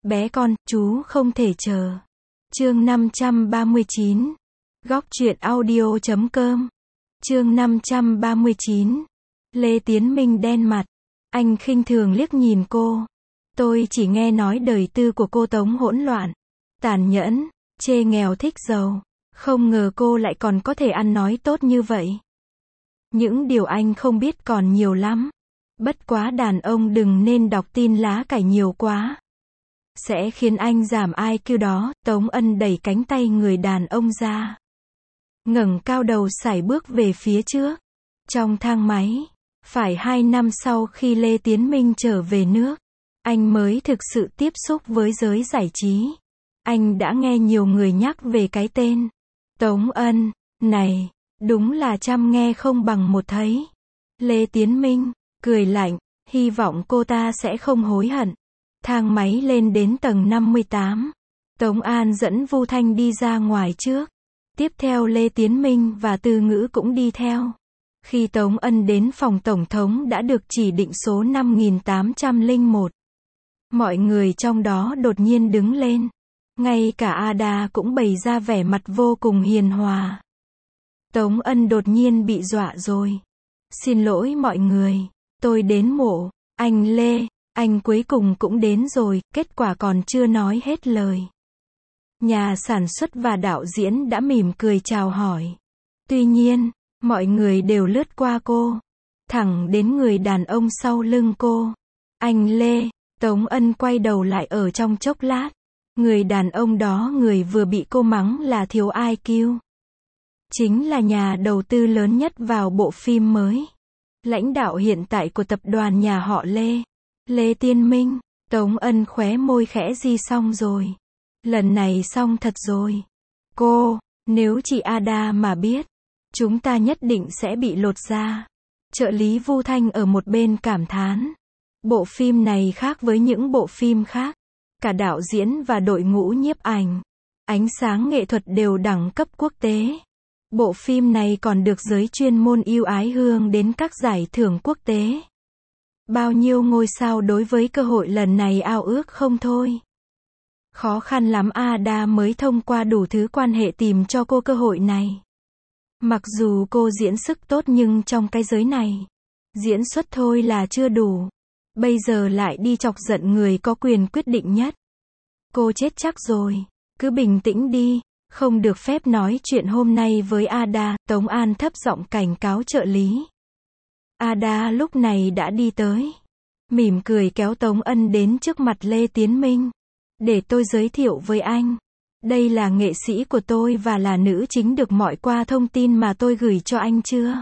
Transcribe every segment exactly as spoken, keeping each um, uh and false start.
Bé con, chú không thể chờ. Chương năm trăm ba mươi chín. Góc truyện audio chấm com. Chương năm trăm ba mươi chín. Lê Tiến Minh đen mặt. Anh khinh thường liếc nhìn cô. Tôi chỉ nghe nói đời tư của cô Tống hỗn loạn, tàn nhẫn, chê nghèo thích giàu. Không ngờ cô lại còn có thể ăn nói tốt như vậy. Những điều anh không biết còn nhiều lắm. Bất quá đàn ông đừng nên đọc tin lá cải nhiều quá. Sẽ khiến anh giảm i kiu đó. Tống Ân đẩy cánh tay người đàn ông ra. Ngẩng cao đầu sải bước về phía trước. Trong thang máy. Phải hai năm sau khi Lê Tiến Minh trở về nước, anh mới thực sự tiếp xúc với giới giải trí. Anh đã nghe nhiều người nhắc về cái tên Tống Ân này. Đúng là trăm nghe không bằng một thấy. Lê Tiến Minh cười lạnh, hy vọng cô ta sẽ không hối hận. Thang máy lên đến tầng năm mươi tám. Tống An dẫn Vu Thanh đi ra ngoài trước. Tiếp theo Lê Tiến Minh và Từ Ngữ cũng đi theo. Khi Tống Ân đến phòng tổng thống đã được chỉ định số năm nghìn tám trăm lẻ một. Mọi người trong đó đột nhiên đứng lên. Ngay cả Ada cũng bày ra vẻ mặt vô cùng hiền hòa. Tống Ân đột nhiên bị dọa rồi. Xin lỗi mọi người. Tôi đến mộ. Anh Lê, anh cuối cùng cũng đến rồi, kết quả còn chưa nói hết lời. Nhà sản xuất và đạo diễn đã mỉm cười chào hỏi. Tuy nhiên, mọi người đều lướt qua cô. Thẳng đến người đàn ông sau lưng cô. Anh Lê, Tống Ân quay đầu lại ở trong chốc lát. Người đàn ông đó người vừa bị cô mắng là thiếu i kiu. Chính là nhà đầu tư lớn nhất vào bộ phim mới. Lãnh đạo hiện tại của tập đoàn nhà họ Lê. Lê Tiên Minh. Tống Ân khóe môi khẽ di xong rồi. Lần này xong thật rồi. Cô, nếu chị Ada mà biết, chúng ta nhất định sẽ bị lột da. Trợ lý Vu Thanh ở một bên cảm thán. Bộ phim này khác với những bộ phim khác. Cả đạo diễn và đội ngũ nhiếp ảnh, ánh sáng nghệ thuật đều đẳng cấp quốc tế. Bộ phim này còn được giới chuyên môn ưu ái hương đến các giải thưởng quốc tế. Bao nhiêu ngôi sao đối với cơ hội lần này ao ước không thôi. Khó khăn lắm Ada mới thông qua đủ thứ quan hệ tìm cho cô cơ hội này. Mặc dù cô diễn sức tốt nhưng trong cái giới này, diễn xuất thôi là chưa đủ. Bây giờ lại đi chọc giận người có quyền quyết định nhất. Cô chết chắc rồi. Cứ bình tĩnh đi. Không được phép nói chuyện hôm nay với Ada. Tống An thấp giọng cảnh cáo trợ lý. Ada lúc này đã đi tới. Mỉm cười kéo Tống Ân đến trước mặt Lê Tiến Minh. Để tôi giới thiệu với anh. Đây là nghệ sĩ của tôi và là nữ chính được mọi qua thông tin mà tôi gửi cho anh chưa?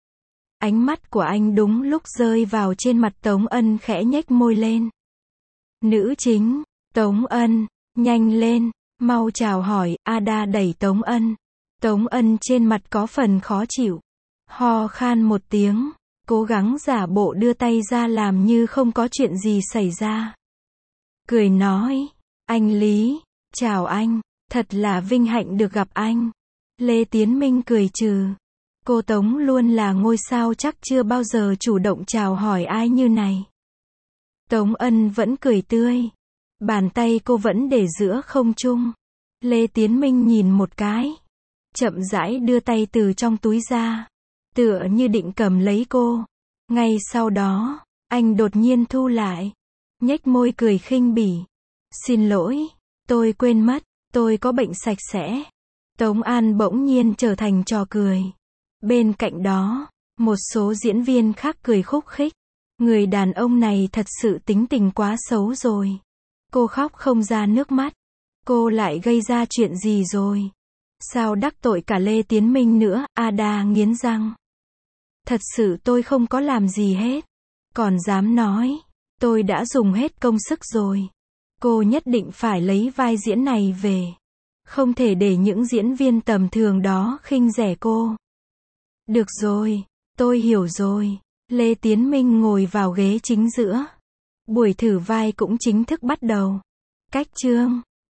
Ánh mắt của anh đúng lúc rơi vào trên mặt Tống Ân khẽ nhếch môi lên. Nữ chính, Tống Ân, nhanh lên, mau chào hỏi. Ada đẩy Tống Ân. Tống Ân trên mặt có phần khó chịu. Ho khan một tiếng, cố gắng giả bộ đưa tay ra làm như không có chuyện gì xảy ra. Cười nói, anh Lý, chào anh, thật là vinh hạnh được gặp anh. Lê Tiến Minh cười trừ. Cô Tống luôn là ngôi sao chắc chưa bao giờ chủ động chào hỏi ai như này. Tống Ân vẫn cười tươi. Bàn tay cô vẫn để giữa không trung. Lê Tiến Minh nhìn một cái. Chậm rãi đưa tay từ trong túi ra. Tựa như định cầm lấy cô. Ngay sau đó, anh đột nhiên thu lại. Nhếch môi cười khinh bỉ. Xin lỗi, tôi quên mất, tôi có bệnh sạch sẽ. Tống An bỗng nhiên trở thành trò cười. Bên cạnh đó, một số diễn viên khác cười khúc khích. Người đàn ông này thật sự tính tình quá xấu rồi. Cô khóc không ra nước mắt. Cô lại gây ra chuyện gì rồi? Sao đắc tội cả Lê Tiến Minh nữa? Ada nghiến răng. Thật sự tôi không có làm gì hết. Còn dám nói, tôi đã dùng hết công sức rồi. Cô nhất định phải lấy vai diễn này về. Không thể để những diễn viên tầm thường đó khinh rẻ cô. Được rồi, tôi hiểu rồi. Lê Tiến Minh ngồi vào ghế chính giữa. Buổi thử vai cũng chính thức bắt đầu. Cách chương